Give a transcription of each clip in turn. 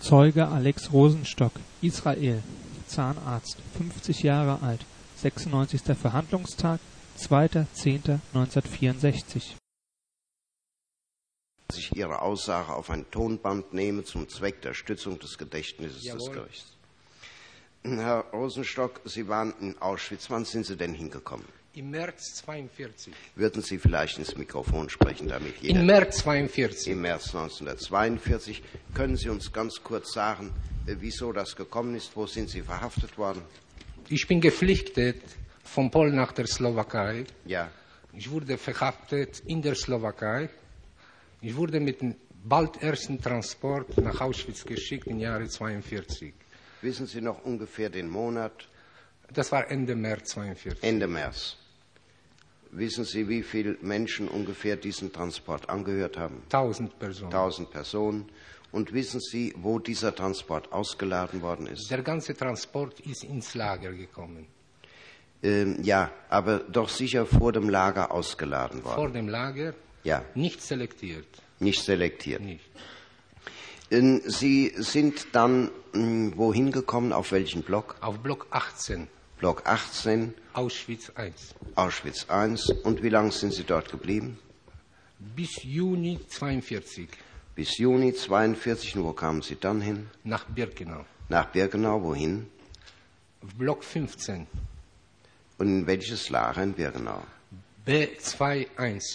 Zeuge Alex Rosenstock, Israel, Zahnarzt, 50 Jahre alt, 96. Verhandlungstag, 2.10.1964. Dass ich Ihre Aussage auf ein Tonband nehme zum Zweck der Stützung des Gedächtnisses des Gerichts. Herr Rosenstock, Sie waren in Auschwitz. Wann sind Sie denn hingekommen? Im März 1942. Würden Sie vielleicht ins Mikrofon sprechen, damit jeder... Im März 1942. Im März 1942. Können Sie uns ganz kurz sagen, wieso das gekommen ist? Wo sind Sie verhaftet worden? Ich bin geflüchtet von Polen nach der Slowakei. Ja. Ich wurde verhaftet in der Slowakei. Ich wurde mit dem bald ersten Transport nach Auschwitz geschickt im Jahre 1942. Wissen Sie noch ungefähr den Monat? Das war Ende März 1942. Ende März. Wissen Sie, wie viele Menschen ungefähr diesen Transport angehört haben? 1000 Personen. 1000 Personen. Und wissen Sie, wo dieser Transport ausgeladen worden ist? Der ganze Transport ist ins Lager gekommen. Ja, aber doch sicher vor dem Lager ausgeladen worden. Vor dem Lager? Ja. Nicht selektiert. Nicht selektiert. Nicht. Sie sind dann wohin gekommen? Auf welchen Block? Auf Block 18. Block 18. Auschwitz I. Auschwitz I. Und wie lange sind Sie dort geblieben? Bis Juni 1942. Bis Juni 1942. Und wo kamen Sie dann hin? Nach Birkenau. Nach Birkenau, wohin? Auf Block 15. Und in welches Lager in Birkenau? B21.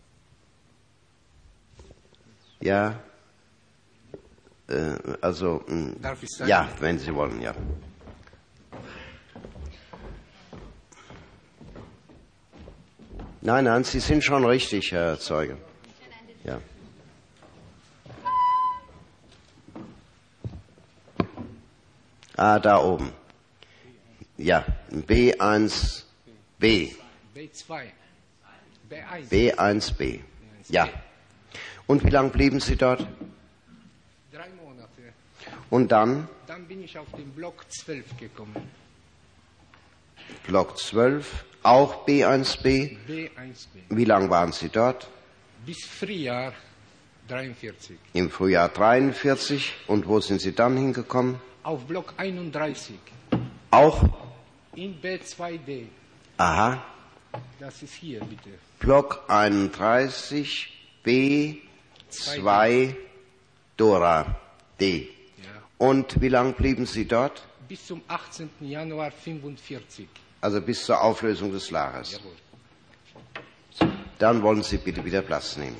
Ja, also, Darf ich sagen? ja, wenn Sie wollen, ja. Nein, Sie sind schon richtig, Herr Zeuge. Ja. Ah, da oben. Ja, B1B. B2. B1. B1B. Ja. Und wie lange blieben Sie dort? 3 Monate. Und dann? Dann bin ich auf den Block 12 gekommen. Block 12, auch B1B. B1B. Wie lange waren Sie dort? Bis Frühjahr 43. Im Frühjahr 43. Und wo sind Sie dann hingekommen? Auf Block 31. Auch? In B2D. Aha. Das ist hier, bitte. Block 31, B2, Dora, D. Ja. Und wie lange blieben Sie dort? Bis zum 18. Januar 45. Also bis zur Auflösung des Lagers. Jawohl. Dann wollen Sie bitte wieder Platz nehmen.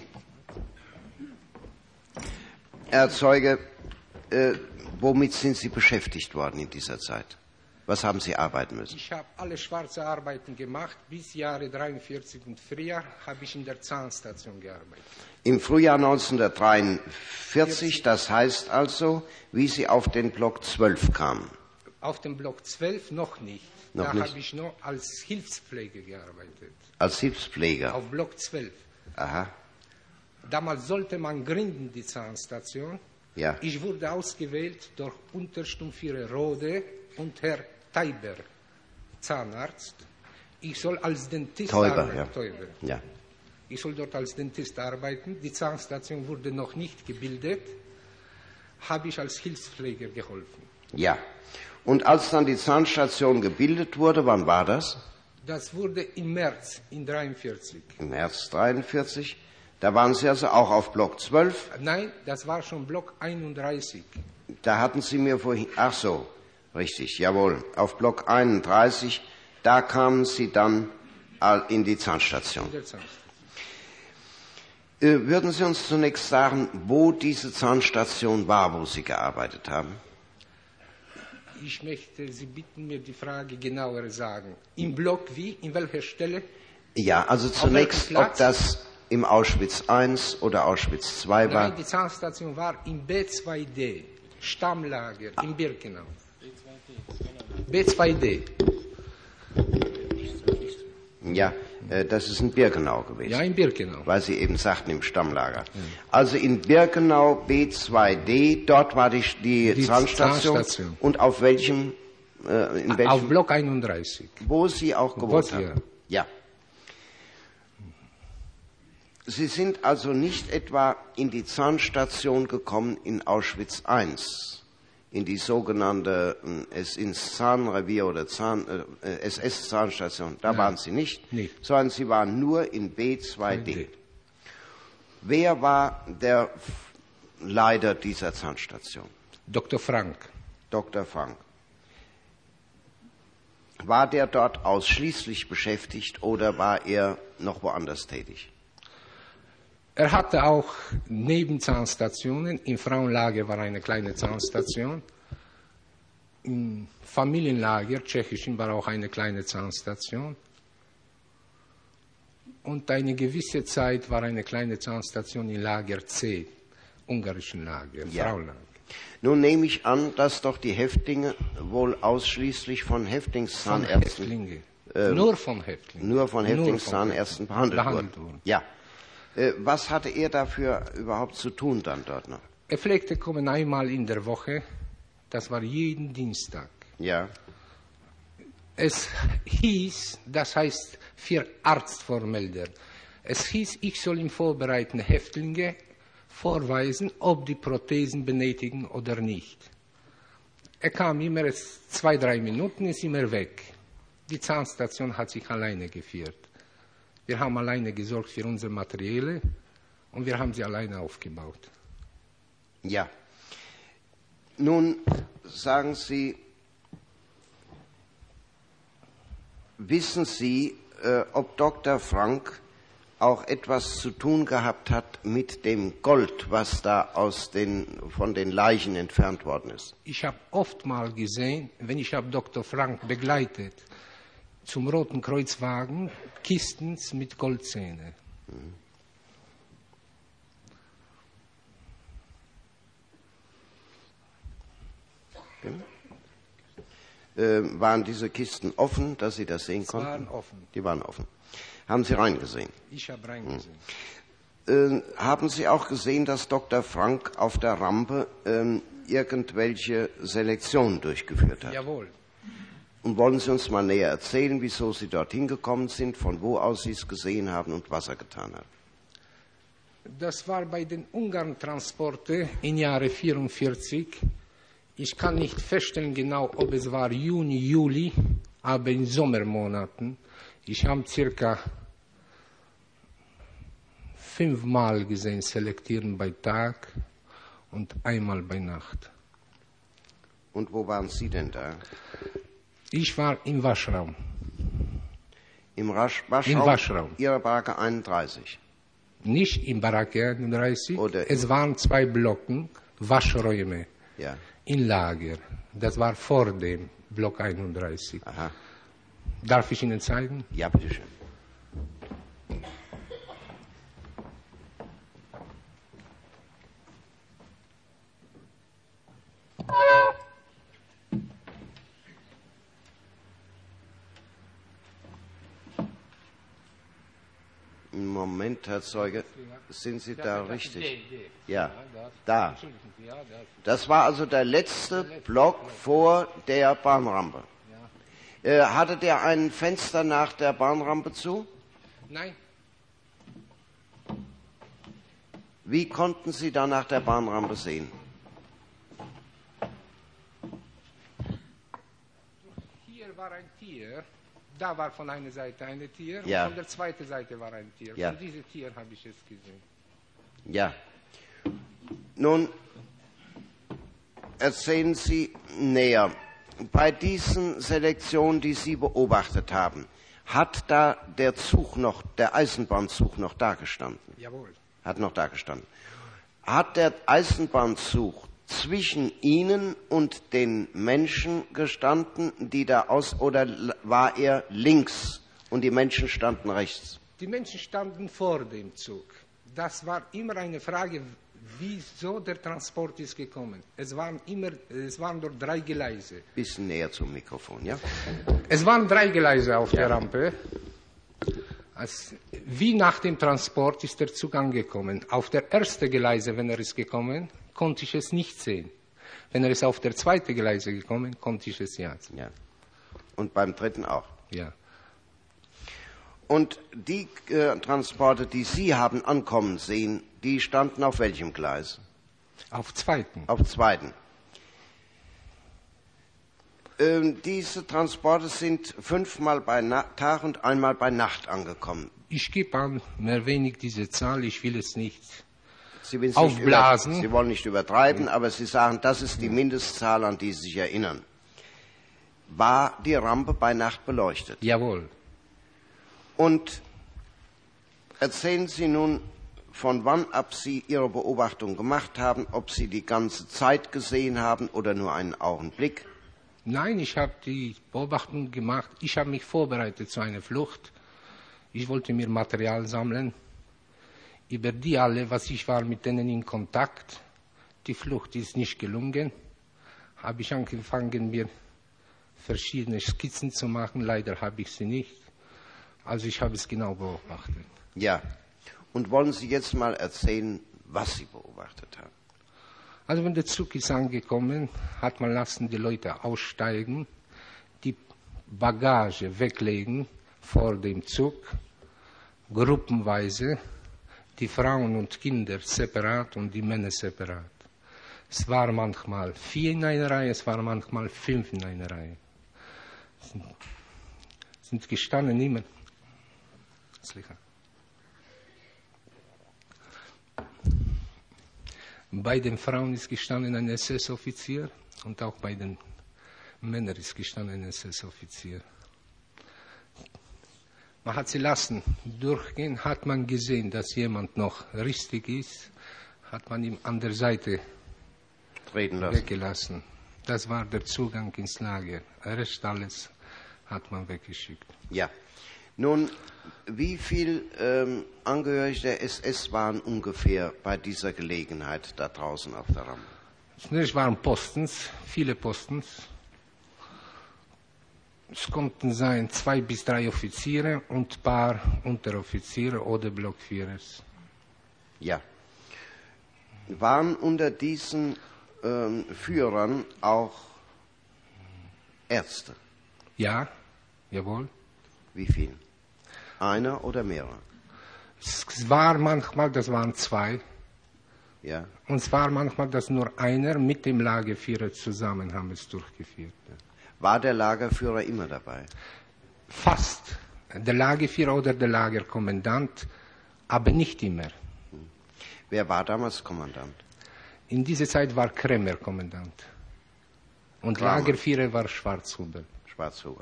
Herr Zeuge, womit sind Sie beschäftigt worden in dieser Zeit? Was haben Sie arbeiten müssen? Ich habe alle schwarze Arbeiten gemacht. Bis Jahre 43 und Frühjahr habe ich in der Zahnstation gearbeitet. Im Frühjahr 1943, das heißt also, wie Sie auf den Block 12 kamen? Auf dem Block 12 noch nicht. Noch da nicht? habe ich noch als Hilfspfleger gearbeitet. Als Hilfspfleger? Auf Block 12. Aha. Damals sollte man gründen, die Zahnstation. Ja. Ich wurde ausgewählt durch Untersturmführer Rode und Herr Teiber, Zahnarzt. Ich soll als Dentist arbeiten. Ja. Teuber. Ja. Ich soll dort als Dentist arbeiten. Die Zahnstation wurde noch nicht gebildet. Habe ich als Hilfspfleger geholfen. Ja. Und als dann die Zahnstation gebildet wurde, wann war das? Das wurde im März in 43. Im März 43. Da waren Sie also auch auf Block 12. Nein, das war schon Block 31. Da hatten Sie mir vorhin, ach so, richtig, jawohl, auf Block 31, da kamen Sie dann in die Zahnstation. In der Zahnstation. Würden Sie uns zunächst sagen, wo diese Zahnstation war, wo Sie gearbeitet haben? Ich möchte Sie bitten, mir die Frage genauer sagen. Im Block wie? In welcher Stelle? Ja, also zunächst, ob das im Auschwitz I oder Auschwitz II war? Nein, die Zahnstation war im B2D, Stammlager in Birkenau. B2D. Ja, das ist in Birkenau gewesen. Ja, in Birkenau. Weil Sie eben sagten, im Stammlager. Also in Birkenau B2D, dort war die Zahnstation. Und auf welchem, in welchem? Auf Block 31. Wo Sie auch gewohnt haben. Ja. Sie sind also nicht etwa in die Zahnstation gekommen in Auschwitz I, in die sogenannte ins Zahnrevier oder SS-Zahnstation. Da waren Sie nicht, sondern Sie waren nur in B2D. Wer war der Leiter dieser Zahnstation? Dr. Frank. Dr. Frank. War der dort ausschließlich beschäftigt oder war er noch woanders tätig? Er hatte auch Nebenzahnstationen. Im Frauenlager war eine kleine Zahnstation. Im Familienlager, tschechischen, war auch eine kleine Zahnstation. Und eine gewisse Zeit war eine kleine Zahnstation im Lager C, ungarischen Lager, Frauenlager. Nun nehme ich an, dass doch die Häftlinge wohl ausschließlich von Häftlingszahnärzten... Nur von Häftlingen. Nur von Häftlingszahnärzten behandelt wurden. Ja. Was hatte er dafür überhaupt zu tun dann dort noch? Er pflegte kommen einmal in der Woche, das war jeden Dienstag. Ja. Es hieß, das heißt für Arztvormelder, es hieß, ich soll ihm vorbereiten, Häftlinge vorweisen, ob die Prothesen benötigen oder nicht. Er kam immer 2-3 Minuten, ist immer weg. Die Zahnstation hat sich alleine geführt. Wir haben alleine gesorgt für unsere Materialien und wir haben sie alleine aufgebaut. Ja. Nun sagen Sie, wissen Sie, ob Dr. Frank auch etwas zu tun gehabt hat mit dem Gold, was da von den Leichen entfernt worden ist? Ich habe oft mal gesehen, wenn ich habe Dr. Frank begleitet, zum Roten Kreuzwagen, Kisten mit Goldzähne. Waren diese Kisten offen, dass Sie das sehen konnten? Die waren offen. Die waren offen. Haben Sie reingesehen? Ich habe reingesehen. Haben Sie auch gesehen, dass Dr. Frank auf der Rampe irgendwelche Selektionen durchgeführt hat? Jawohl. Und wollen Sie uns mal näher erzählen, wieso Sie dorthin gekommen sind, von wo aus Sie es gesehen haben und was er getan hat? Das war bei den Ungarn-Transporten im Jahre 1944. Ich kann nicht feststellen genau, ob es war Juni, Juli, aber in Sommermonaten. Ich habe circa 5-mal gesehen, selektieren bei Tag und einmal bei Nacht. Und wo waren Sie denn da? Ich war im Waschraum. Im Waschraum? Im Waschraum. Ihrer Baracke 31? Nicht im Baracke 31. Oder es waren 2 Blocken, Waschräume, ja. Im Lager. Das war vor dem Block 31. Aha. Darf ich Ihnen zeigen? Ja, bitteschön. Moment, Herr Zeuge, sind Sie da richtig? Ja, da. Das war also der letzte Block vor der Bahnrampe. Hatte der ein Fenster nach der Bahnrampe zu? Nein. Wie konnten Sie da nach der Bahnrampe sehen? Hier war ein Tier. Da war von einer Seite ein Tier ja. und von der zweiten Seite war ein Tier. Ja. Von diesem Tier habe ich es gesehen. Ja. Nun erzählen Sie näher. Bei diesen Selektionen, die Sie beobachtet haben, hat da der Eisenbahnzug noch dagestanden? Jawohl. Hat noch dagestanden. Hat der Eisenbahnzug zwischen Ihnen und den Menschen gestanden, die da oder war er links und die Menschen standen rechts? Die Menschen standen vor dem Zug. Das war immer eine Frage, wieso der Transport ist gekommen. Es waren dort 3 Gleise. Bisschen näher zum Mikrofon, ja? Es waren 3 Gleise auf der Rampe. Wie nach dem Transport ist der Zug angekommen. Auf der ersten Gleise, wenn er ist gekommen, konnte ich es nicht sehen. Wenn er ist auf der zweiten Gleise gekommen, konnte ich es ja sehen. Ja. Und beim dritten auch? Ja. Und die Transporte, die Sie haben ankommen sehen, die standen auf welchem Gleis? Auf zweiten. Auf zweiten. Diese Transporte sind 5-mal bei Tag und 1-mal bei Nacht angekommen. Ich gebe an, mehr wenig diese Zahl, ich will es nicht Sie wollen es aufblasen. Sie wollen nicht übertreiben, aber Sie sagen, das ist die Mindestzahl, an die Sie sich erinnern. War die Rampe bei Nacht beleuchtet? Jawohl. Und erzählen Sie nun, von wann ab Sie Ihre Beobachtung gemacht haben, ob Sie die ganze Zeit gesehen haben oder nur einen Augenblick? Nein, ich habe die Beobachtung gemacht. Ich habe mich vorbereitet zu einer Flucht. Ich wollte mir Material sammeln. Über die alle, was ich war mit denen in Kontakt. Die Flucht ist nicht gelungen. Habe ich angefangen, mir verschiedene Skizzen zu machen. Leider habe ich sie nicht. Also ich habe es genau beobachtet. Ja. Und wollen Sie jetzt mal erzählen, was Sie beobachtet haben? Also wenn der Zug ist angekommen, hat man lassen die Leute aussteigen, die Bagage weglegen vor dem Zug, gruppenweise, die Frauen und Kinder separat und die Männer separat. Es war manchmal 4 in einer Reihe, es war manchmal 5 in einer Reihe. Sind gestanden immer. Bei den Frauen ist gestanden ein SS-Offizier und auch bei den Männern ist gestanden ein SS-Offizier. Man hat sie lassen durchgehen, hat man gesehen, dass jemand noch richtig ist, hat man ihm an der Seite weggelassen. Das war der Zugang ins Lager. Rest alles hat man weggeschickt. Ja. Nun, wie viele Angehörige der SS waren ungefähr bei dieser Gelegenheit da draußen auf der Rampe? Zunächst waren Postens, viele Postens. Es konnten sein 2 bis 3 Offiziere und ein paar Unteroffiziere oder Blockführers. Ja. Waren unter diesen Führern auch Ärzte? Ja, jawohl. Wie viele? Einer oder mehrere? Es war manchmal, das waren 2. Ja. Und es war manchmal, dass nur einer mit dem Lagerführer zusammen haben es durchgeführt. War der Lagerführer immer dabei? Fast. Der Lagerführer oder der Lagerkommandant, aber nicht immer. Wer war damals Kommandant? In dieser Zeit war Kremer Kommandant. Und Kramer. Lagerführer war Schwarzhuber. Schwarzhuber.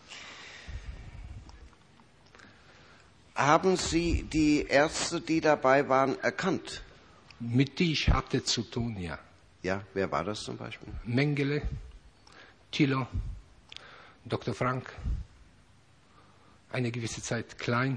Haben Sie die Ärzte, die dabei waren, erkannt? Mit die ich hatte zu tun, ja. Ja, wer war das zum Beispiel? Mengele, Thilo, Dr. Frank, eine gewisse Zeit Klein.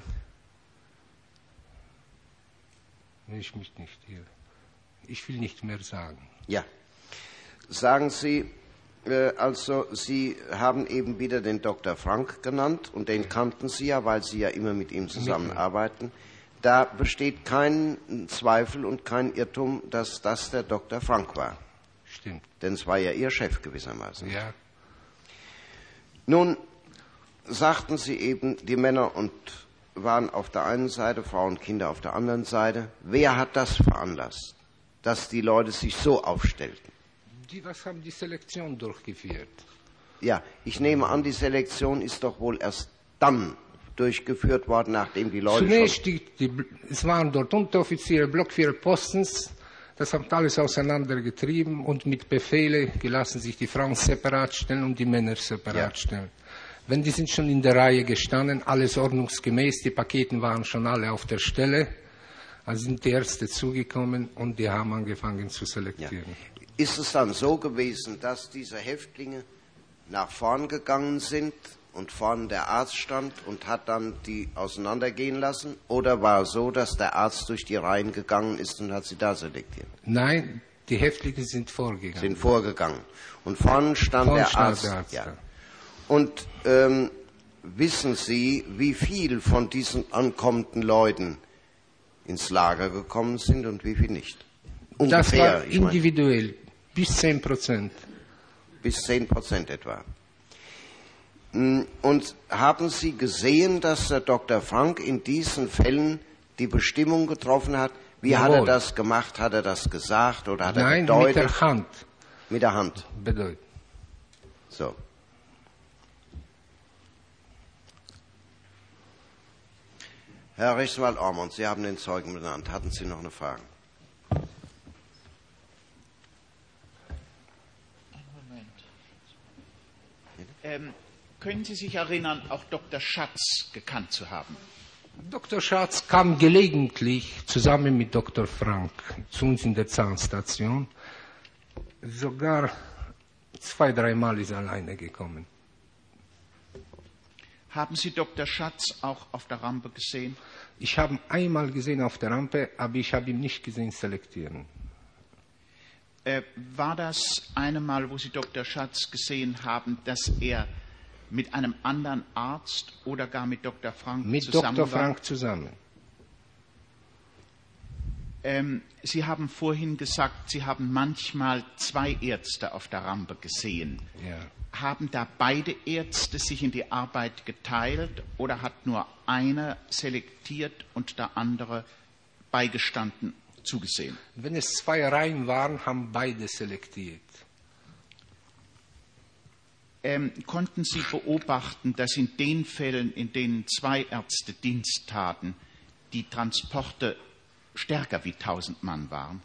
Ich mich nicht hier. Ich will nicht mehr sagen. Ja. Sagen Sie, also Sie haben eben wieder den Dr. Frank genannt und den kannten Sie ja, weil Sie ja immer mit ihm zusammenarbeiten. Da besteht kein Zweifel und kein Irrtum, dass das der Dr. Frank war. Stimmt. Denn es war ja Ihr Chef gewissermaßen. Ja. Nun sagten Sie eben, die Männer und waren auf der einen Seite, Frauen und Kinder auf der anderen Seite. Wer hat das veranlasst, dass die Leute sich so aufstellten? Die, was haben die Selektion durchgeführt? Ja, ich nehme an, die Selektion ist doch wohl erst dann durchgeführt worden, nachdem die Leute Zunächst, es waren dort Unteroffiziere, Blockführer, Postens, das haben alles auseinandergetrieben und mit Befehle gelassen sich die Frauen separat stellen und die Männer separat stellen. Wenn die sind schon in der Reihe gestanden, alles ordnungsgemäß, die Paketen waren schon alle auf der Stelle, also sind die Ärzte zugekommen und die haben angefangen zu selektieren. Ja. Ist es dann so gewesen, dass diese Häftlinge nach vorn gegangen sind und vorne der Arzt stand und hat dann die auseinandergehen lassen? Oder war es so, dass der Arzt durch die Reihen gegangen ist und hat sie da selektiert? Nein, die Häftlinge sind vorgegangen. Sind vorgegangen. Und vorne stand der Arzt. Ja. Und wissen Sie, wie viel von diesen ankommenden Leuten ins Lager gekommen sind und wie viel nicht? Ungefähr, das war individuell, bis 10%. Bis 10% etwa. Und haben Sie gesehen, dass der Dr. Frank in diesen Fällen die Bestimmung getroffen hat? Wie hat er das gemacht? Hat er das gesagt oder hat er gedeutet? Nein, mit der Hand. Mit der Hand. Bedeutet. So. Herr Rechtsanwalt Ormond, Sie haben den Zeugen benannt. Hatten Sie noch eine Frage? Können Sie sich erinnern, auch Dr. Schatz gekannt zu haben? Dr. Schatz kam gelegentlich zusammen mit Dr. Frank zu uns in der Zahnstation. Sogar 2-3 Mal ist er alleine gekommen. Haben Sie Dr. Schatz auch auf der Rampe gesehen? Ich habe ihn einmal gesehen auf der Rampe, aber ich habe ihn nicht gesehen selektieren. War das eine Mal, wo Sie Dr. Schatz gesehen haben, dass er mit einem anderen Arzt oder gar mit Dr. Frank mit zusammen Dr. war? Frank zusammen. Sie haben vorhin gesagt, Sie haben manchmal 2 Ärzte auf der Rampe gesehen. Ja. Haben da beide Ärzte sich in die Arbeit geteilt oder hat nur einer selektiert und der andere beigestanden, zugesehen? Wenn es 2 Reihen waren, haben beide selektiert. Konnten Sie beobachten, dass in den Fällen, in denen 2 Ärzte Dienst taten, die Transporte stärker wie 1000 Mann waren?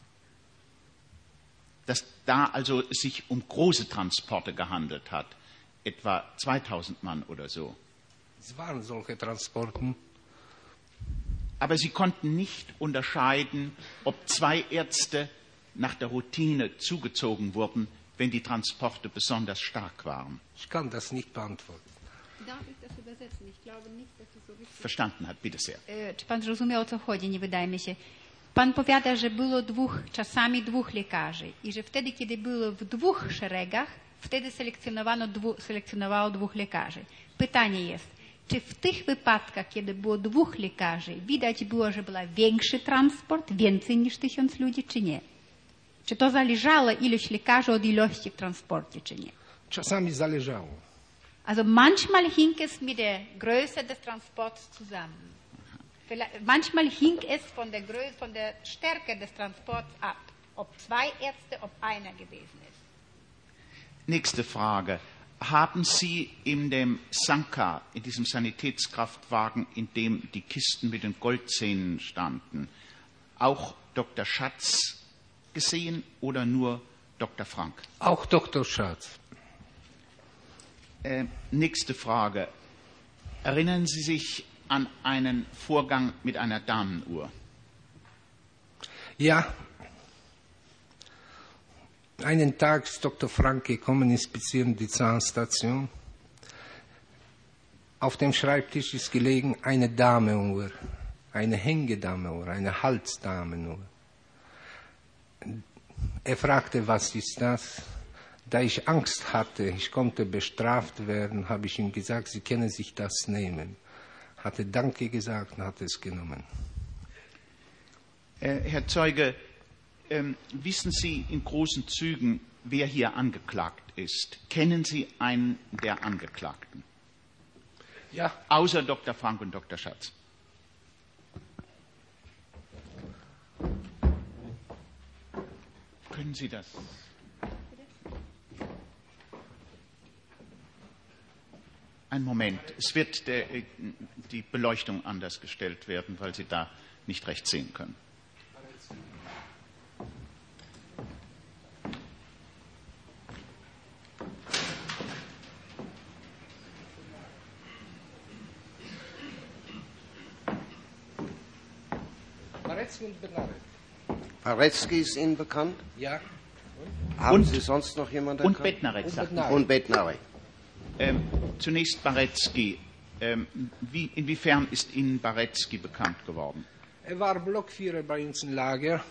Dass da also es sich um große Transporte gehandelt hat, etwa 2000 Mann oder so. Es waren solche Transporten. Aber Sie konnten nicht unterscheiden, ob 2 Ärzte nach der Routine zugezogen wurden, wenn die Transporte besonders stark waren. Ich kann das nicht beantworten. Darf ich das übersetzen? Ich glaube nicht, dass es so richtig ist. Verstanden hat, bitte sehr. Czy pan zrozumiał, o co chodzi? Nie wydaje mi się. Pan powiada, że było czasami 2 lekarzy i że wtedy, kiedy było w 2 szeregach, wtedy selekcjonowało 2 lekarzy. Pytanie jest, czy w tych wypadkach, kiedy było 2 lekarzy, widać było, że był większy transport, więcej niż 1000 ludzi, czy nie? Czy to zależało ilość lekarzy od ilości w transporcie, czy nie? Czasami zależało. Also manchmal hing es mit der Größe des Transports zusammen. Manchmal hing es von der Stärke des Transports ab, ob 2 Ärzte, ob einer gewesen ist. Nächste Frage. Haben Sie in dem Sanka, in diesem Sanitätskraftwagen, in dem die Kisten mit den Goldzähnen standen, auch Dr. Schatz gesehen oder nur Dr. Frank? Auch Dr. Schatz. Nächste Frage. Erinnern Sie sich an einen Vorgang mit einer Damenuhr? Ja. Einen Tag ist Dr. Frank gekommen, inspizieren die Zahnstation. Auf dem Schreibtisch ist gelegen eine Damenuhr, eine Hängedamenuhr, eine Halsdamenuhr. Er fragte, was ist das? Da ich Angst hatte, ich konnte bestraft werden, habe ich ihm gesagt, Sie können sich das nehmen. Hatte Danke gesagt und hat es genommen. Herr Zeuge, wissen Sie in großen Zügen, wer hier angeklagt ist? Kennen Sie einen der Angeklagten? Ja. Außer Dr. Frank und Dr. Schatz. Können Sie das? Ein Moment, es wird die Beleuchtung anders gestellt werden, weil Sie da nicht recht sehen können. Parecki ist Ihnen bekannt? Ja. Haben Sie sonst noch jemanden Und erkannt? Bednarek, sagt man. Und Bednarek. Zunächst Barecki. Inwiefern ist Ihnen Barecki bekannt geworden? Er war Blockführer bei uns im Lager,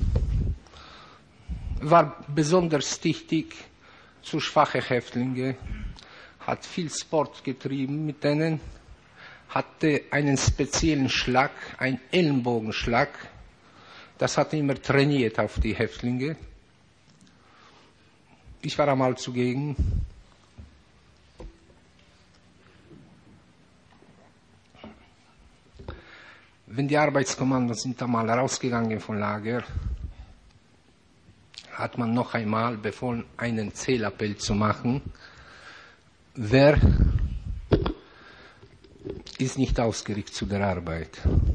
war besonders tüchtig zu schwachen Häftlingen, hat viel Sport getrieben mit denen, hatte einen speziellen Schlag, einen Ellenbogenschlag, das hat er immer trainiert auf die Häftlinge. Ich war einmal zugegen. wenn die Arbeitskommandos sind einmal rausgegangen vom Lager, hat man noch einmal befohlen, einen Zählappell zu machen. Wer ist nicht ausgerückt zu der Arbeit?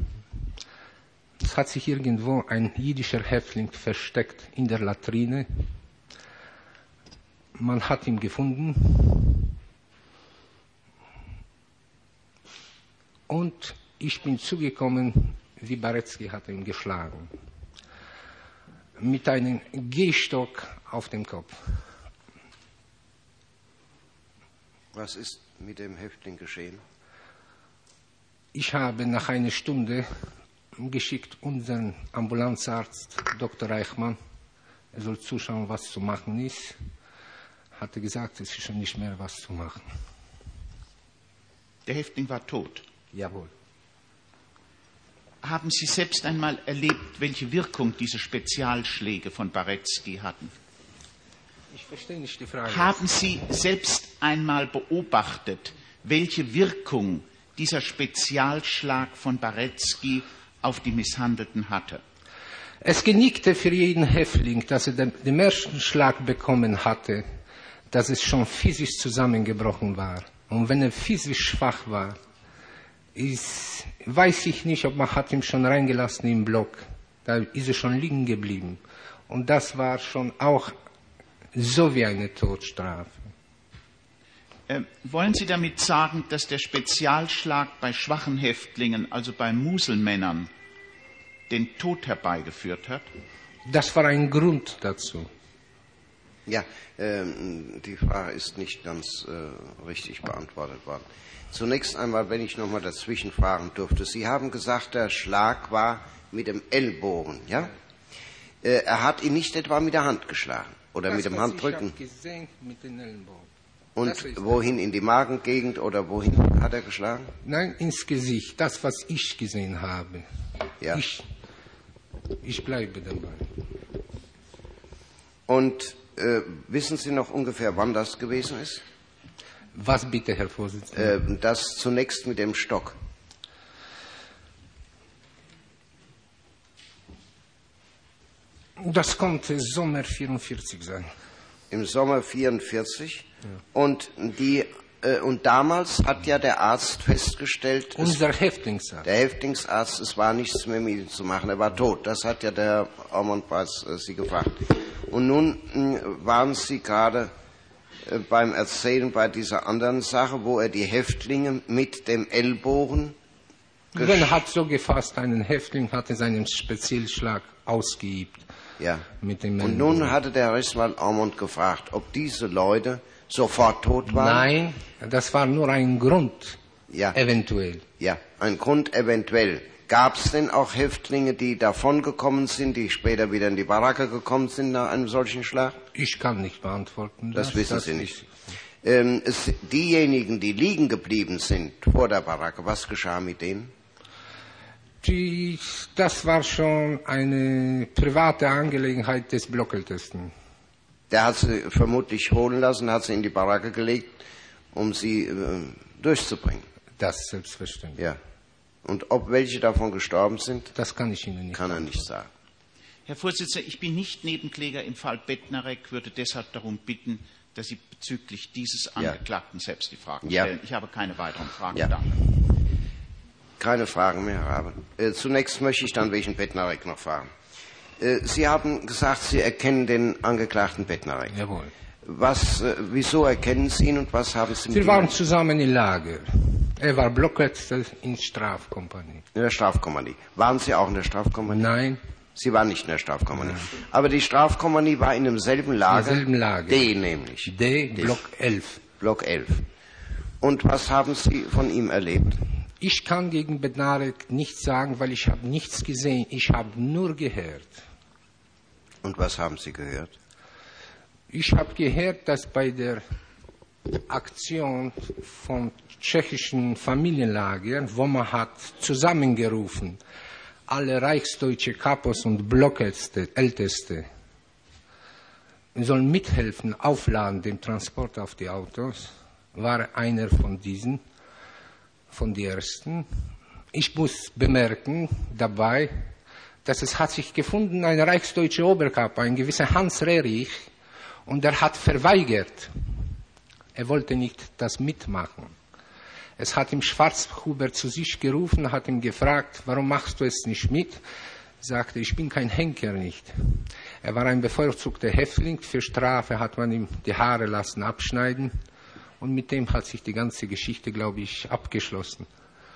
Es hat sich irgendwo ein jüdischer Häftling versteckt in der Latrine. Man hat ihn gefunden. Und ich bin zugekommen, wie Barecki hat ihn geschlagen. Mit einem Gehstock auf dem Kopf. Was ist mit dem Häftling geschehen? Ich habe nach einer Stunde geschickt unseren Ambulanzarzt, Dr. Reichmann. Er soll zuschauen, was zu machen ist. Hatte gesagt, es ist schon nicht mehr was zu machen. Der Häftling war tot. Jawohl. Haben Sie selbst einmal erlebt, welche Wirkung diese Spezialschläge von Barecki hatten? Ich verstehe nicht die Frage. Haben Sie selbst einmal beobachtet, welche Wirkung dieser Spezialschlag von Barecki auf die Misshandelten hatte? Es genügte für jeden Häftling, dass er den ersten Schlag bekommen hatte, dass es schon physisch zusammengebrochen war. Und wenn er physisch schwach war, weiß ich nicht, ob man hat ihn schon reingelassen im Block. Da ist er schon liegen geblieben. Und das war schon auch so wie eine Todesstrafe. Wollen Sie damit sagen, dass der Spezialschlag bei schwachen Häftlingen, also bei Muselmännern, den Tod herbeigeführt hat? Das war ein Grund dazu. Ja, die Frage ist nicht ganz richtig beantwortet worden. Zunächst einmal, wenn ich noch mal dazwischen fragen dürfte. Sie haben gesagt, der Schlag war mit dem Ellbogen, ja? Er hat ihn nicht etwa mit der Hand geschlagen oder mit dem Handrücken? Ich habe gesehen mit den Ellenbogen. Und wohin, in die Magengegend oder wohin hat er geschlagen? Nein, ins Gesicht. Das, was ich gesehen habe. Ja. Ich bleibe dabei. Und wissen Sie noch ungefähr, wann das gewesen ist? Was bitte, Herr Vorsitzender? Das zunächst mit dem Stock. Das konnte Sommer 44 sein. Im Sommer 44. Ja. Und damals hat ja der Arzt festgestellt, unser Häftlingsarzt. Der Häftlingsarzt, es war nichts mehr mit ihm zu machen, er war tot. Das hat ja der Ormond-Preis Sie gefragt. Und nun waren Sie gerade beim Erzählen bei dieser anderen Sache, wo er die Häftlinge mit dem Ellbogen... Wenn hat so gefasst, einen Häftling hatte seinen Spezialschlag ausgeübt. Ja. Mit dem Und nun hatte der Rechtsanwalt Ormond gefragt, ob diese Leute sofort tot waren. Nein, das war nur ein Grund, ja. Eventuell. Ja, ein Grund eventuell. Gab es denn auch Häftlinge, die davongekommen sind, die später wieder in die Baracke gekommen sind nach einem solchen Schlag? Ich kann nicht beantworten. Das wissen Sie nicht. Diejenigen, die liegen geblieben sind vor der Baracke, was geschah mit denen? Das war schon eine private Angelegenheit des Blockältesten. Der hat sie vermutlich holen lassen, hat sie in die Baracke gelegt, um sie durchzubringen. Das selbstverständlich. Ja. Und ob welche davon gestorben sind, das kann ich Ihnen nicht kann er nicht sagen. Herr Vorsitzender, ich bin nicht Nebenkläger im Fall Bednarek, würde deshalb darum bitten, dass Sie bezüglich dieses Angeklagten selbst die Fragen stellen. Ich habe keine weiteren Fragen. Ja. Danke. Keine Fragen mehr haben. Zunächst möchte ich dann wegen Bednarek noch fragen. Sie haben gesagt, Sie erkennen den Angeklagten Bednarek. Jawohl. Wieso erkennen Sie ihn und was haben Sie mit ihm? Wir waren zusammen im Lager. Er war Blockleiter in der Strafkompanie. In der Strafkompanie. Waren Sie auch in der Strafkompanie? Nein. Sie waren nicht in der Strafkompanie. Nein. Aber die Strafkompanie war in demselben Lager? Im selben Lager. D nämlich. D, Block 11. Block 11. Und was haben Sie von ihm erlebt? Ich kann gegen Bednarek nichts sagen, weil ich habe nichts gesehen. Ich habe nur gehört. Und was haben Sie gehört? Ich habe gehört, dass bei der Aktion von tschechischen Familienlagern, wo man hat zusammengerufen, alle reichsdeutsche Kapos und Blockälteste sollen mithelfen, aufladen, dem Transport auf die Autos, war einer von diesen, von den ersten. Ich muss bemerken dabei, dass es hat sich gefunden ein reichsdeutscher Oberkapper, ein gewisser Hans Rehrich, und er hat verweigert. Er wollte nicht das mitmachen. Es hat ihm Schwarzhuber zu sich gerufen, hat ihm gefragt, warum machst du es nicht mit? Sagte, ich bin kein Henker nicht. Er war ein bevorzugter Häftling, für Strafe hat man ihm die Haare lassen abschneiden und mit dem hat sich die ganze Geschichte, glaube ich, abgeschlossen.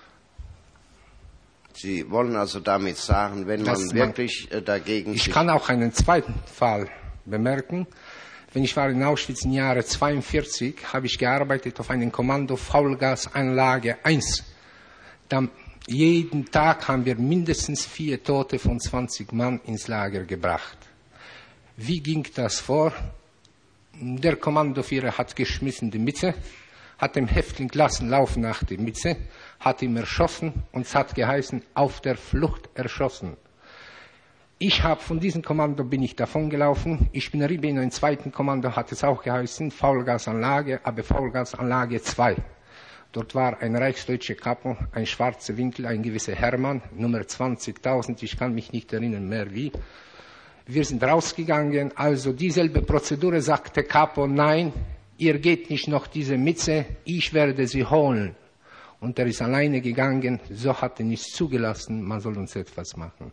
Sie wollen also damit sagen, wenn man wirklich dagegen... Ich kann auch einen zweiten Fall bemerken. Wenn ich war in Auschwitz im Jahre 1942, habe ich gearbeitet auf einem Kommando Faulgasanlage 1. Dann jeden Tag haben wir mindestens 4 Tote von 20 Mann ins Lager gebracht. Wie ging das vor? Der Kommandoführer hat geschmissen die Mütze, hat dem Häftling lassen laufen nach der Mütze, hat ihn erschossen und es hat geheißen, auf der Flucht erschossen. Ich habe von diesem Kommando bin ich davongelaufen. Ich bin rüber in ein zweiten Kommando, hat es auch geheißen, Faulgasanlage, aber Faulgasanlage 2. Dort war ein reichsdeutscher Kapo, ein schwarzer Winkel, ein gewisser Hermann, Nummer 20.000, ich kann mich nicht erinnern mehr wie. Wir sind rausgegangen, also dieselbe Prozedur sagte Kapo, nein, ihr geht nicht noch diese Mütze, ich werde sie holen. Und er ist alleine gegangen, so hat er nichts zugelassen, man soll uns etwas machen.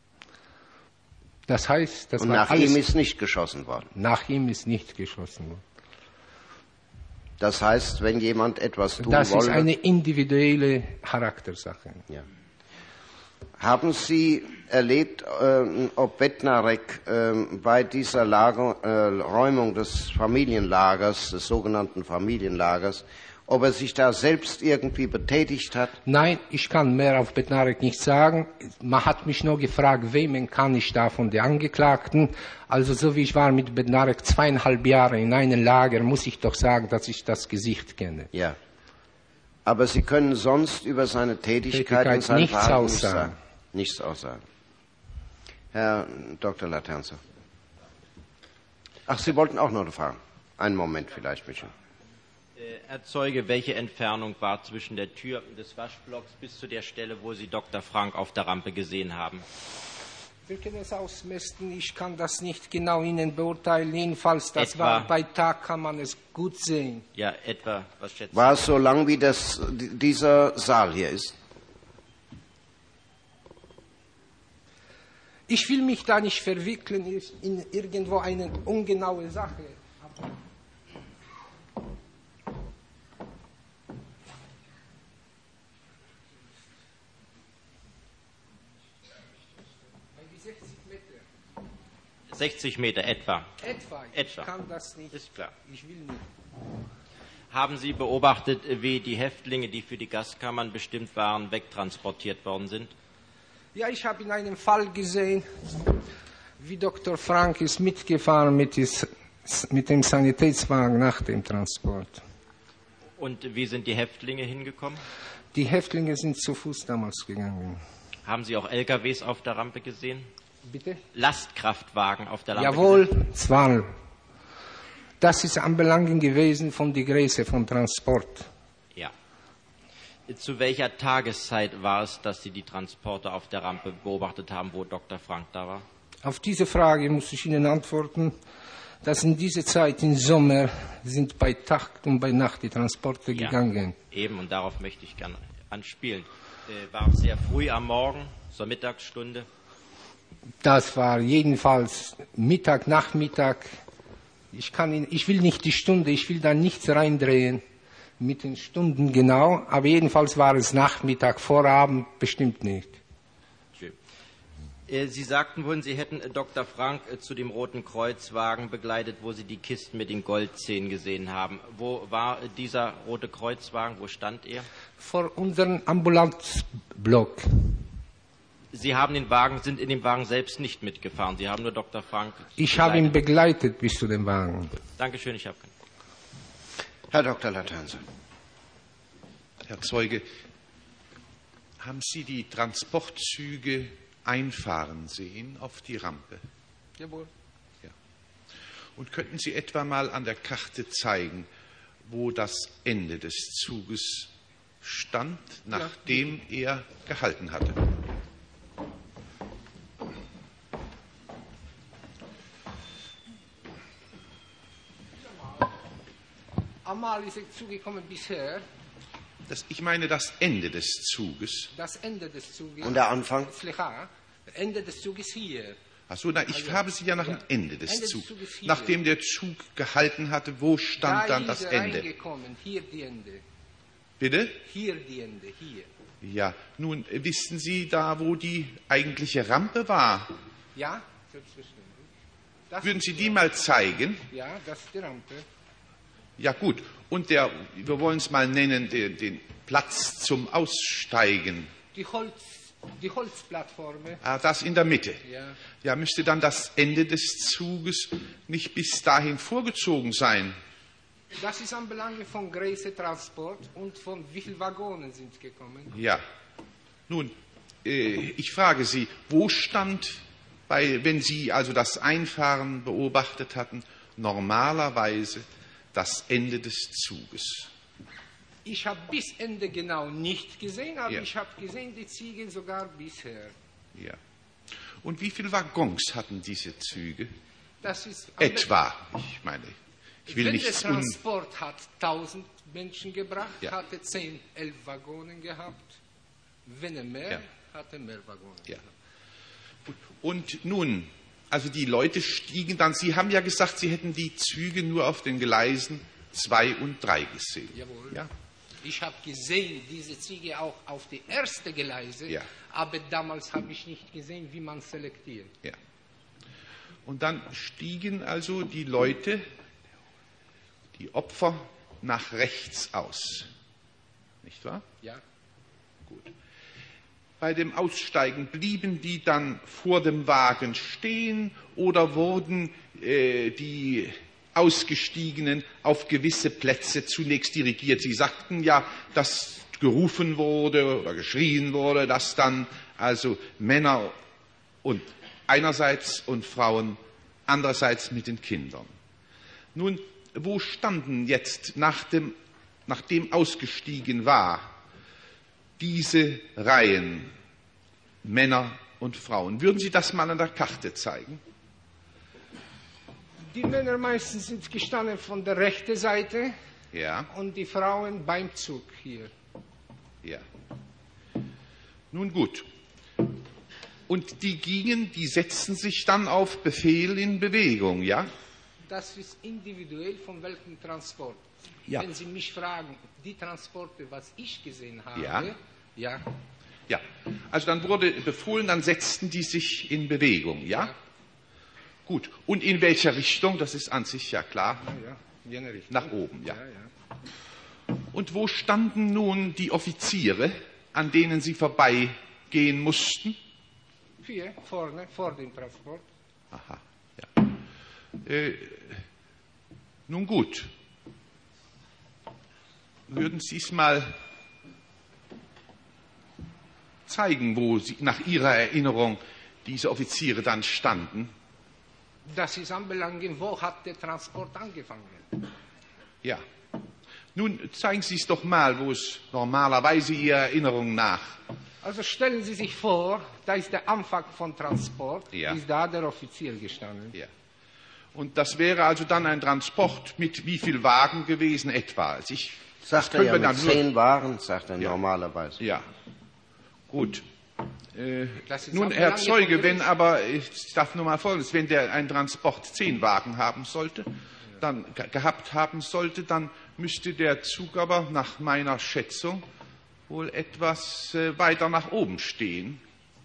Das heißt, das und war nach alles, ihm ist nicht geschossen worden. Nach ihm ist nicht geschossen worden. Das heißt, wenn jemand etwas tun das wollte... ist eine individuelle Charaktersache. Ja. Haben Sie erlebt, ob Bednarek bei dieser Räumung des Familienlagers, des sogenannten Familienlagers, ob er sich da selbst irgendwie betätigt hat? Nein, ich kann mehr auf Bednarek nicht sagen. Man hat mich nur gefragt, wem kann ich da von den Angeklagten? Also so wie ich war mit Bednarek 2,5 Jahre in einem Lager, muss ich doch sagen, dass ich das Gesicht kenne. Ja. Aber Sie können sonst über seine Tätigkeit und sein nichts Verhalten aussagen. Nichts aussagen. Herr Dr. Laternze. Ach, Sie wollten auch noch eine Frage. Einen Moment vielleicht, bitte. Herr Zeuge, welche Entfernung war zwischen der Tür des Waschblocks bis zu der Stelle, wo Sie Dr. Frank auf der Rampe gesehen haben? Wir können es ausmessen, ich kann das nicht genau Ihnen beurteilen. Jedenfalls, das etwa, war bei Tag, kann man es gut sehen. Ja, etwa, was schätzen Sie? War es so lang, wie dieser Saal hier ist? Ich will mich da nicht verwickeln in irgendwo eine ungenaue Sache. Bei 60 Meter etwa. Ich kann das nicht. Ist klar. Ich will nicht. Haben Sie beobachtet, wie die Häftlinge, die für die Gaskammern bestimmt waren, wegtransportiert worden sind? Ja, ich habe in einem Fall gesehen, wie Dr. Frank ist mitgefahren mit dem Sanitätswagen nach dem Transport. Und wie sind die Häftlinge hingekommen? Die Häftlinge sind zu Fuß damals gegangen. Haben Sie auch LKWs auf der Rampe gesehen? Bitte? Lastkraftwagen auf der Rampe Jawohl, gesehen? zwar. Das ist anbelangen gewesen von der Größe von Transport. Ja. Zu welcher Tageszeit war es, dass Sie die Transporte auf der Rampe beobachtet haben, wo Dr. Frank da war? Auf diese Frage muss ich Ihnen antworten, dass in dieser Zeit im Sommer sind bei Tag und bei Nacht die Transporte gegangen. Eben, und darauf möchte ich gerne anspielen. War es sehr früh am Morgen, zur Mittagsstunde? Das war jedenfalls Mittag, Nachmittag. Ich will nicht die Stunde, ich will da nichts reindrehen mit den Stunden genau, aber jedenfalls war es Nachmittag, Vorabend bestimmt nicht. Schön. Sie sagten wohl, Sie hätten Dr. Frank zu dem Roten Kreuzwagen begleitet, wo Sie die Kisten mit den Goldzähnen gesehen haben. Wo war dieser Rote Kreuzwagen? Wo stand er? Vor unserem Ambulanzblock. Sie sind in dem Wagen selbst nicht mitgefahren. Sie haben nur Dr. Frank Ich habe ihn begleitet bis zu dem Wagen. Dankeschön, ich habe keinen. Herr Dr. Laternze. Herr Zeuge, haben Sie die Transportzüge einfahren sehen auf die Rampe? Jawohl. Ja. Und könnten Sie etwa mal an der Karte zeigen, wo das Ende des Zuges stand, nachdem er gehalten hatte? Einmal ist er zugekommen bisher. Ich meine das Ende des Zuges. Das Ende des Zuges. Und der Anfang? Ende des Zuges hier. Ach so, nein, ich habe Sie ja nach dem Ende des Zuges. Hier. Nachdem der Zug gehalten hatte, wo stand dann das Ende? Hier die Ende. Bitte? Hier die Ende, hier. Ja, nun wissen Sie da, wo die eigentliche Rampe war? Ja, selbstverständlich. Würden Sie die mal zeigen? Ja, das ist die Rampe. Ja gut, und wir wollen es mal nennen, den Platz zum Aussteigen. Die Holzplattform. Ah, das in der Mitte. Ja. Ja, müsste dann das Ende des Zuges nicht bis dahin vorgezogen sein? Das ist anbelangt von Größe Transport und von wie viele Waggonen sind gekommen. Ja. Nun, ich frage Sie, wo stand, wenn Sie also das Einfahren beobachtet hatten, normalerweise das Ende des Zuges? Ich habe bis Ende genau nicht gesehen, aber Ja. ich habe gesehen, die Züge sogar bisher. Ja. Und wie viele Waggons hatten diese Züge? Das ist Etwa, ich meine, ich will Wenn nichts der Transport hat 1000 Menschen gebracht, Ja. hat er 10, 11 Waggonen gehabt. Wenn er mehr, Ja. hat er mehr Waggonen Ja. gehabt. Gut. Und nun, also die Leute stiegen dann, Sie haben ja gesagt, Sie hätten die Züge nur auf den Gleisen 2 und 3 gesehen. Jawohl. Ja? Ich habe gesehen, diese Züge auch auf die ersten Gleise, Ja. aber damals habe ich nicht gesehen, wie man selektiert. Ja. Und dann stiegen also die Leute, die Opfer, nach rechts aus. Nicht wahr? Ja. Gut. Bei dem Aussteigen blieben die dann vor dem Wagen stehen oder wurden die Ausgestiegenen auf gewisse Plätze zunächst dirigiert? Sie sagten ja, dass gerufen wurde oder geschrien wurde, dass dann also Männer und einerseits und Frauen andererseits mit den Kindern. Nun, wo standen jetzt, nachdem ausgestiegen war, diese Reihen Männer und Frauen? Würden Sie das mal an der Karte zeigen? Die Männer meistens sind gestanden von der rechten Seite Ja, und die Frauen beim Zug hier. ja. Nun gut. Und die setzten sich dann auf Befehl in Bewegung, ja? Das ist individuell von welchem Transport. Ja. Wenn Sie mich fragen, die Transporte, was ich gesehen habe, Ja. ja, Ja. Also dann wurde befohlen, dann setzten die sich in Bewegung, ja? Gut. Und in welcher Richtung? Das ist an sich ja klar. ja, jene Richtung. Nach oben, ja. Ja. Und wo standen nun die Offiziere, an denen sie vorbeigehen mussten? Hier, vorne, vor dem Transport. Aha, ja. Nun gut. Würden Sie es mal zeigen, wo Sie nach Ihrer Erinnerung diese Offiziere dann standen? Das ist anbelangt, wo hat der Transport angefangen? Ja. Nun zeigen Sie es doch mal, wo es normalerweise Ihrer Erinnerung nach. Also stellen Sie sich vor, da ist der Anfang von Transport, Ja. ist da der Offizier gestanden. Ja. Und das wäre also dann ein Transport mit wie viel Wagen gewesen etwa? Also Sagt er ja mit 10 Wagen, sagt er normalerweise. Ja. Gut. Das ist Nun, auch Herr lange Zeuge, von wenn Gericht. aber, ich darf nur mal Folgendes, wenn der ein Transport 10 Wagen haben sollte, dann gehabt haben sollte, dann müsste der Zug aber nach meiner Schätzung wohl etwas weiter nach oben stehen.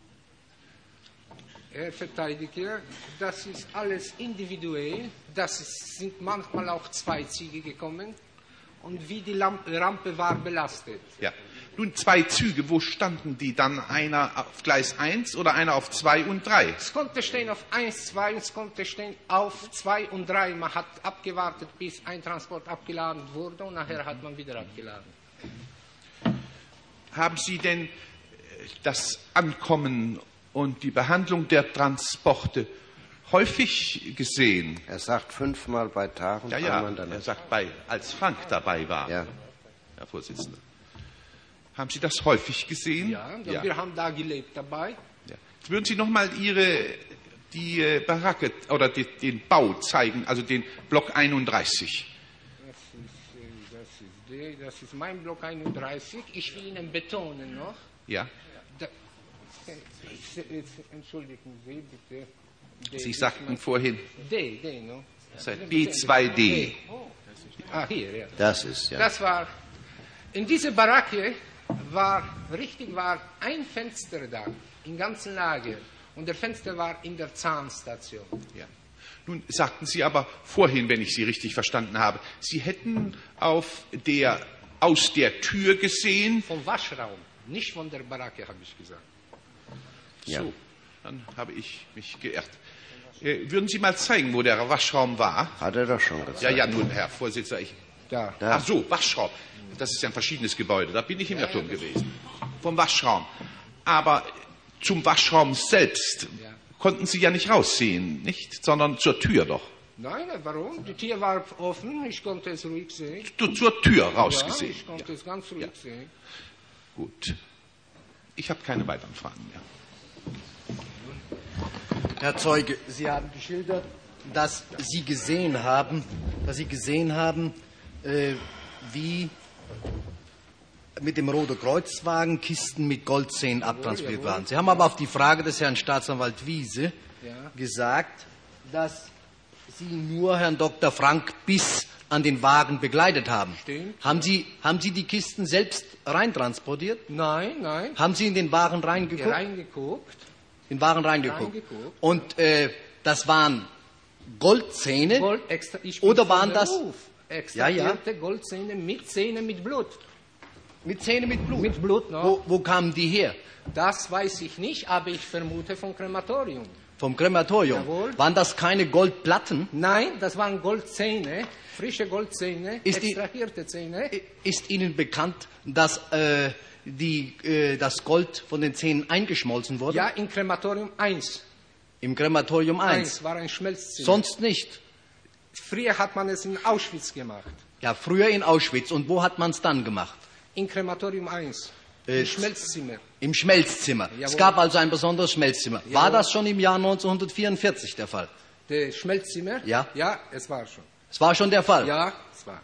Herr Verteidiger, das ist alles individuell. Sind manchmal auch 2 Züge gekommen. Und wie die Rampe war belastet. Ja. Nun, 2 Züge, wo standen die dann? Einer auf Gleis 1 oder einer auf 2 und 3? Es konnte stehen auf 1, 2, es konnte stehen auf 2 und 3. Man hat abgewartet, bis ein Transport abgeladen wurde und nachher hat man wieder abgeladen. Haben Sie denn das Ankommen und die Behandlung der Transporte häufig gesehen? Er sagt 5-mal bei Tag und Ja, ja, einmal danach. er sagt als Frank dabei war, Ja. Herr Vorsitzender. Haben Sie das häufig gesehen? Ja, wir haben da gelebt dabei. Ja. Würden Sie noch mal die Baracke oder den Bau zeigen, also den Block 31? Das ist mein Block 31. Ich will Ihnen betonen noch. Ja. Entschuldigen Sie bitte. Sie sagten vorhin, D, no? B2D. Ah, hier, ja. Das ist, ja. Das war, in dieser Baracke war ein Fenster da, im ganzen Lager. Und der Fenster war in der Zahnstation. Ja. Nun sagten Sie aber vorhin, wenn ich Sie richtig verstanden habe, Sie hätten aus der Tür gesehen. Vom Waschraum, nicht von der Baracke, habe ich gesagt. Ja. So, dann habe ich mich geirrt. Würden Sie mal zeigen, wo der Waschraum war? Hat er doch schon gezeigt. Ja, nun, Herr Vorsitzender, Da. Ach so, Waschraum. Das ist ja ein verschiedenes Gebäude. Da bin ich im Irrtum gewesen. Vom Waschraum. Aber zum Waschraum selbst konnten Sie ja nicht raussehen, nicht? Sondern zur Tür doch. Nein, warum? Die Tür war offen, ich konnte es ruhig sehen. Zur Tür Ja, rausgesehen. ich konnte es ganz ruhig sehen. Gut. Ich habe keine weiteren Fragen mehr. Herr Zeuge, Sie haben geschildert, dass Sie gesehen haben, wie mit dem Rote Kreuzwagen Kisten mit Goldzähnen abtransportiert waren. Sie haben aber auf die Frage des Herrn Staatsanwalt Wiese gesagt, dass Sie nur Herrn Dr. Frank bis an den Wagen begleitet haben. Stimmt. Haben Sie die Kisten selbst reintransportiert? Nein. Haben Sie in den Wagen reingeguckt? Reingeguckt. In Waren reingeguckt. Und das waren Goldzähne? Gold, ich oder waren das extrahierte Goldzähne mit Zähne mit Blut? Mit Zähne mit Blut? Mit Blut, no. Wo kamen die her? Das weiß ich nicht, aber ich vermute vom Krematorium. Vom Krematorium? Jawohl. Waren das keine Goldplatten? Nein, das waren Goldzähne, frische Goldzähne, extrahierte Zähne. Ist Ihnen bekannt, dass das Gold von den Zähnen eingeschmolzen wurde? Ja, im Krematorium 1. Im Krematorium 1? War ein Schmelzzimmer. Sonst nicht? Früher hat man es in Auschwitz gemacht. Ja, früher in Auschwitz. Und wo hat man es dann gemacht? Im Krematorium 1. Im Schmelzzimmer. Im Schmelzzimmer. Jawohl. Es gab also ein besonderes Schmelzzimmer. Jawohl. War das schon im Jahr 1944 der Fall? Das Schmelzzimmer? Ja. Ja, es war schon. Es war schon der Fall? Ja, es war.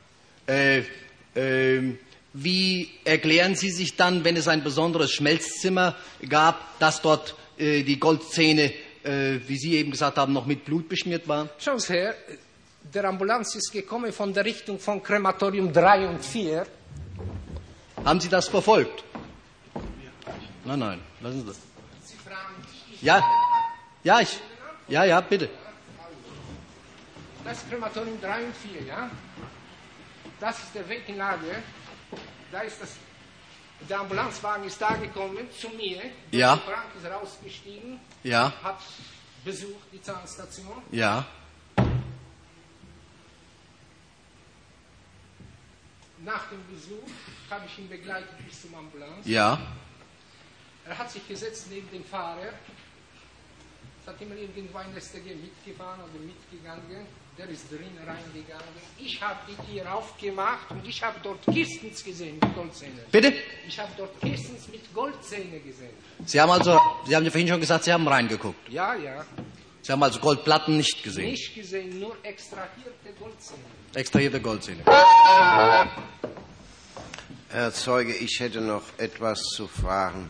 Wie erklären Sie sich dann, wenn es ein besonderes Schmelzzimmer gab, dass dort die Goldzähne, wie Sie eben gesagt haben, noch mit Blut beschmiert waren? Schauen Sie her, der Ambulanz ist gekommen von der Richtung von Krematorium 3 und 4. Haben Sie das verfolgt? Nein, lassen Sie das. Sie fragen mich. Ja, bitte. Das ist Krematorium 3 und 4, ja? Das ist der Weg in Lager. Da ist der Ambulanzwagen ist da gekommen zu mir. Ja. Frank ist rausgestiegen. Ja. Hat besucht die Zahnstation. Ja. Nach dem Besuch habe ich ihn begleitet bis zum Ambulanz. Ja. Er hat sich gesetzt neben dem Fahrer. Es hat immer irgendwo ein StG mitgefahren oder mitgegangen. Der ist drin reingegangen. Ich habe die Tür aufgemacht und ich habe dort Kisten gesehen mit Goldzähnen. Bitte? Ich habe dort Kisten mit Goldzähnen gesehen. Sie haben ja vorhin schon gesagt, Sie haben reingeguckt. Ja. Sie haben also Goldplatten nicht gesehen. Nicht gesehen, nur extrahierte Goldzähne. Extrahierte Goldzähne. Herr Zeuge, ich hätte noch etwas zu fragen.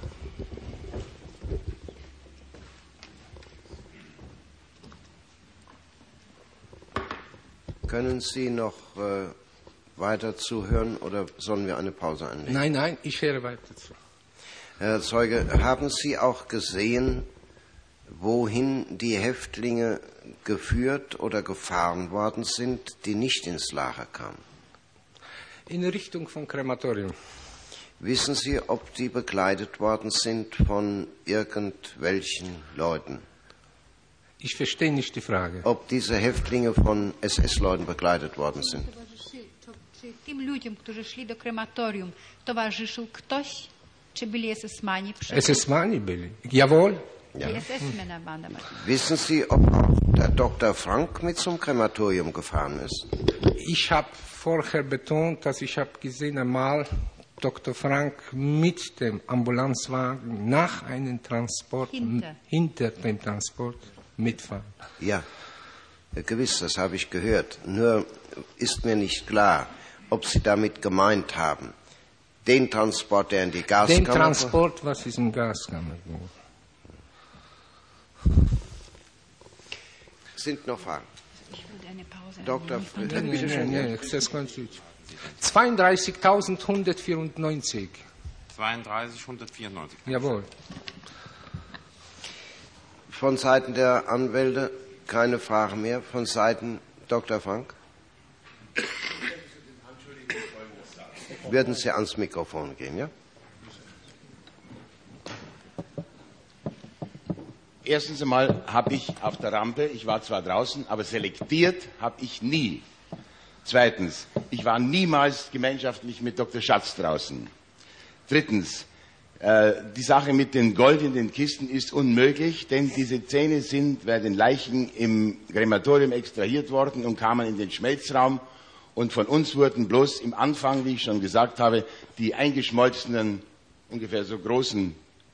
Können Sie noch weiter zuhören oder sollen wir eine Pause einlegen? Nein, ich höre weiter zu. Herr Zeuge, haben Sie auch gesehen, wohin die Häftlinge geführt oder gefahren worden sind, die nicht ins Lager kamen? In Richtung von Krematorium. Wissen Sie, ob die begleitet worden sind von irgendwelchen Leuten? Ich verstehe nicht die Frage. Ob diese Häftlinge von SS-Leuten begleitet worden sind? Czy tym ludziom, którzy szli do krematorium, towarzyszył ktoś? Czy byli SS-mani? SS-mani byli. Jawohl. Ja. Die SS-Männer waren dabei. Wissen Sie, ob auch der Dr. Frank mit zum Krematorium gefahren ist? Ich habe vorher betont, dass ich habe gesehen einmal Dr. Frank mit dem Ambulanzwagen nach einem Transport, hinter dem Transport mitfahren. Ja, gewiss, das habe ich gehört. Nur ist mir nicht klar, ob Sie damit gemeint haben, den Transport, der in die Gaskammer... Den Transport, was ist in Gaskammer? Sind noch Fragen? Ich würde eine Pause. Dr. Bitte schön. 32.194. 32.194. Jawohl. Von Seiten der Anwälte keine Frage mehr. Von Seiten Dr. Frank? Würden Sie ans Mikrofon gehen, ja? Erstens einmal habe ich auf der Rampe, ich war zwar draußen, aber selektiert habe ich nie. Zweitens, ich war niemals gemeinschaftlich mit Dr. Schatz draußen. Drittens, die Sache mit den Gold in den Kisten ist unmöglich, denn diese Zähne sind bei den Leichen im Krematorium extrahiert worden und kamen in den Schmelzraum. Und von uns wurden bloß im Anfang, wie ich schon gesagt habe, die eingeschmolzenen, ungefähr so großen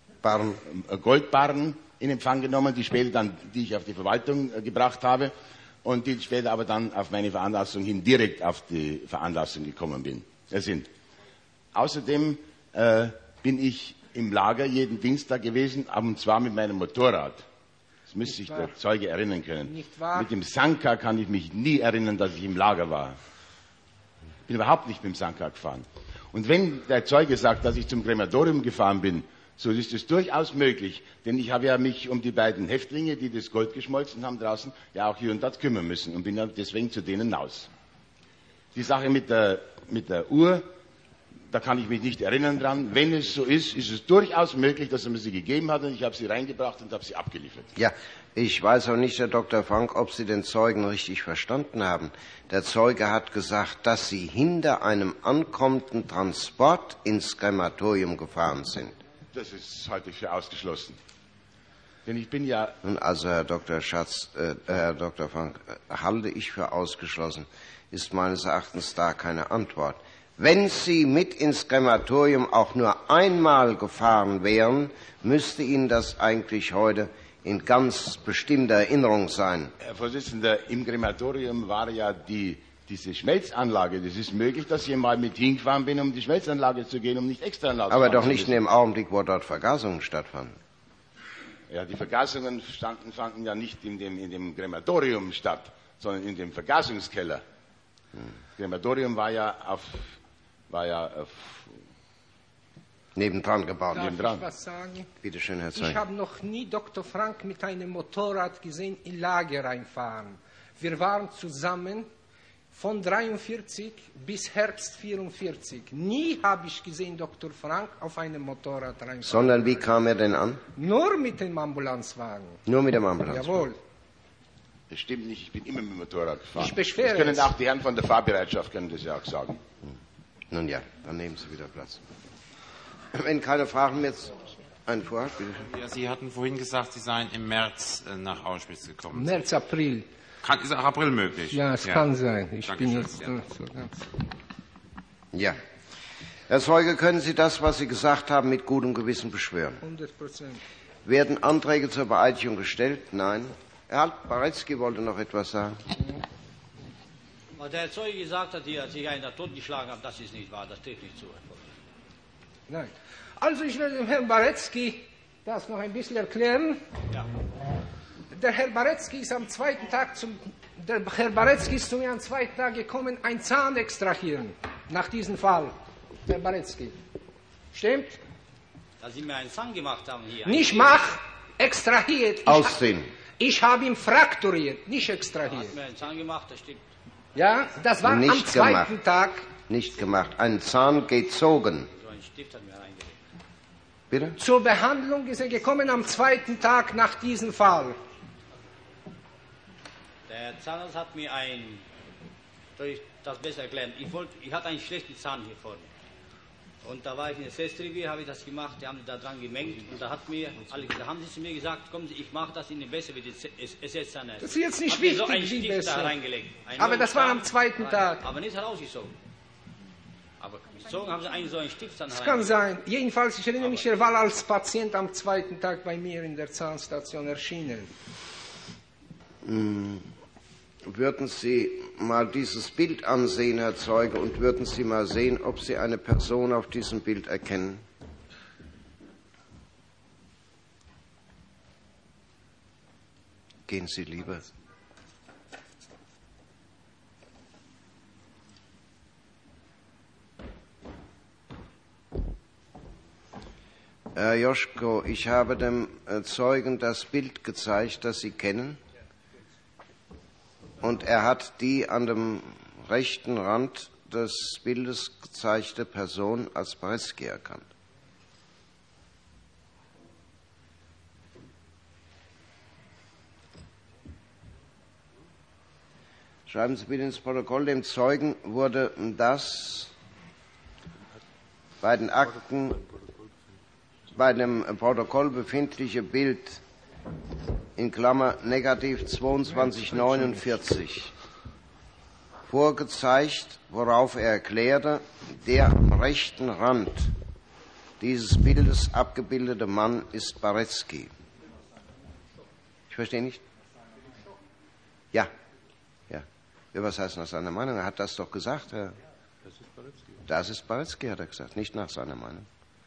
Goldbarren in Empfang genommen, die später dann, die ich auf die Verwaltung gebracht habe und die später aber dann auf meine Veranlassung hin direkt auf die Veranlassung gekommen sind. Außerdem bin ich im Lager jeden Dienstag gewesen, und zwar mit meinem Motorrad. Das müsste sich der Zeuge erinnern können. Mit dem Sanka kann ich mich nie erinnern, dass ich im Lager war. Ich bin überhaupt nicht mit dem Sanka gefahren. Und wenn der Zeuge sagt, dass ich zum Krematorium gefahren bin, so ist es durchaus möglich, denn ich habe ja mich um die beiden Häftlinge, die das Gold geschmolzen haben draußen, ja auch hier und dort kümmern müssen und bin ja deswegen zu denen raus. Die Sache mit der Uhr, da kann ich mich nicht erinnern dran. Wenn es so ist, ist es durchaus möglich, dass er mir sie gegeben hat und ich habe sie reingebracht und habe sie abgeliefert. Ja, ich weiß auch nicht, Herr Dr. Frank, ob Sie den Zeugen richtig verstanden haben. Der Zeuge hat gesagt, dass Sie hinter einem ankommenden Transport ins Krematorium gefahren sind. Das ist halte ich für ausgeschlossen. Denn ich bin ja... Nun also, Herr Dr. Frank, halte ich für ausgeschlossen, ist meines Erachtens da keine Antwort. Wenn Sie mit ins Krematorium auch nur einmal gefahren wären, müsste Ihnen das eigentlich heute in ganz bestimmter Erinnerung sein. Herr Vorsitzender, im Krematorium war ja diese Schmelzanlage. Das ist möglich, dass ich mal mit hingefahren bin, um die Schmelzanlage zu gehen, um nicht extra hinaus. Aber doch nicht in dem Augenblick, wo dort Vergasungen stattfanden. Ja, die Vergasungen fanden ja nicht in dem Krematorium statt, sondern in dem Vergasungskeller. Das Krematorium war ja auf nebendran gebaut. Darf nebendran. Ich was sagen? Bitte schön, Herr Zeuge. Ich habe noch nie Dr. Frank mit einem Motorrad gesehen, in Lager reinfahren. Wir waren zusammen von 1943 bis Herbst 1944. Nie habe ich gesehen Dr. Frank auf einem Motorrad reinfahren. Sondern wie kam er denn an? Nur mit dem Ambulanzwagen. Nur mit dem Ambulanzwagen? Jawohl. Das stimmt nicht, ich bin immer mit dem Motorrad gefahren. Ich beschwere Das können es. auch die Herren von der Fahrbereitschaft können das ja auch sagen. Nun ja, dann nehmen Sie wieder Platz. Wenn keine Fragen mehr... Ein Vorhalt, bitte. Ja, Sie hatten vorhin gesagt, Sie seien im März nach Auschwitz gekommen. März, April. Ist auch April möglich? Ja, es kann sein. Ich Dankeschön. bin jetzt so ganz... Ja. Herr Zeuge, können Sie das, was Sie gesagt haben, mit gutem Gewissen beschwören? 100%. Werden Anträge zur Beeidigung gestellt? Nein. Herr Baretzky wollte noch etwas sagen. Was der Zeuge gesagt hat, dass ich einen totgeschlagen habe, das ist nicht wahr, das trifft nicht zu. Nein. Also ich werde dem Herrn Baretzky das noch ein bisschen erklären. Ja. Der Herr Baretzky ist am zweiten Tag zu mir am zweiten Tag gekommen, einen Zahn extrahieren. Nach diesem Fall. Herr Baretzky. Stimmt? Dass Sie mir einen Zahn gemacht haben hier. Nicht extrahiert. Aussehen. Ich habe ihn frakturiert, nicht extrahiert. Hat mir einen Zahn gemacht, das stimmt. Ja, das war Nicht am zweiten gemacht. Tag. Nicht gemacht. Ein Zahn gezogen. So ein Stift hat mir reingelegt. Bitte? Zur Behandlung ist er gekommen am zweiten Tag nach diesem Fall. Der Zahnarzt hat mir soll ich das besser erklären? Ich hatte einen schlechten Zahn hier vorne. Und da war ich in der Sestrivi, habe ich das gemacht, die haben da dran gemengt und da haben sie zu mir gesagt, kommen Sie, ich mache das Ihnen besser wie die Ersatzzahnarzt. Das ist jetzt nicht Hat mir wichtig, so einen wie Stift besser. da reingelegt. Aber das war am zweiten Tag. Aber nicht herausgezogen. Aber gezogen haben sie eigentlich so einen Stift dann Es kann sein. Jedenfalls, ich erinnere mich, er war als Patient am zweiten Tag bei mir in der Zahnstation erschienen. Würden Sie mal dieses Bild ansehen, Herr Zeuge, und würden Sie mal sehen, ob Sie eine Person auf diesem Bild erkennen? Gehen Sie lieber. Herr Joschko, ich habe dem Zeugen das Bild gezeigt, das Sie kennen. Und er hat die an dem rechten Rand des Bildes gezeigte Person als Baretzky erkannt. Schreiben Sie bitte ins Protokoll, dem Zeugen wurde das bei den Akten, bei dem Protokoll befindliche Bild in Klammer negativ 2249 vorgezeigt, worauf er erklärte, der am rechten Rand dieses Bildes abgebildete Mann ist Baretzky. Ich verstehe nicht. Ja. Ja, was heißt nach seiner Meinung? Er hat das doch gesagt, Herr. Das ist Baretzky, hat er gesagt, nicht nach seiner Meinung.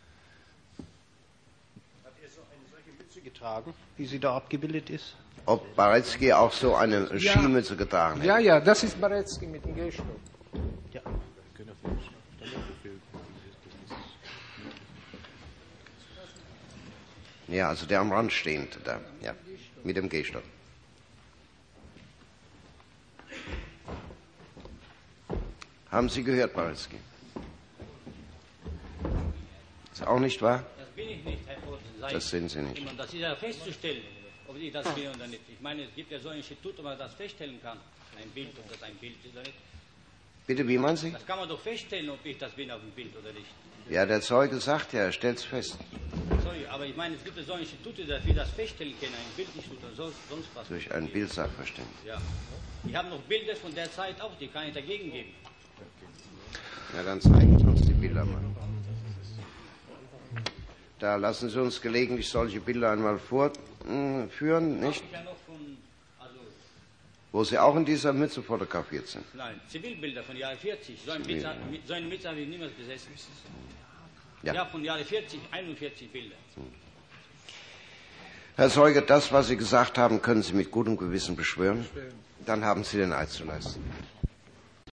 Hat er so eine solche Mütze getragen, wie sie da abgebildet ist? Ob Baretzky auch so eine Skimütze getragen hat? Ja, das ist Baretzky mit dem Gehstock. Ja. Ja, also der am Rand stehend, da, ja, mit dem Gehstock. Haben Sie gehört, Baretzky? Ist auch nicht wahr? Das bin ich nicht, Herr Vogt. Das sind Sie nicht. Das ist ja festzustellen, ob ich das bin oder nicht. Ich meine, es gibt ja so ein Institut, wo man das feststellen kann. Ein Bild, ob das ein Bild ist oder nicht. Bitte, wie meinen Sie? Das kann man doch feststellen, ob ich das bin auf dem Bild oder nicht. Ja, der Zeuge sagt ja, er stellt es fest. Sorry, aber ich meine, es gibt ja so Institute, dass wir das feststellen können, ein Bildinstitut oder sonst was. Durch einen Bildsachverständigen. Ja. Ich habe noch Bilder von der Zeit auch, die kann ich dagegen geben. Ja, dann zeigen Sie uns die Bilder mal. Da lassen Sie uns gelegentlich solche Bilder einmal vorführen, nicht? Wo Sie auch in dieser Mütze fotografiert sind. Nein, Zivilbilder von Jahre 40. So eine Mütze habe ich niemals besessen. Ja, von Jahre 40, 41 Bilder. Herr Zeuge, das, was Sie gesagt haben, können Sie mit gutem Gewissen beschwören. Dann haben Sie den Eid zu leisten.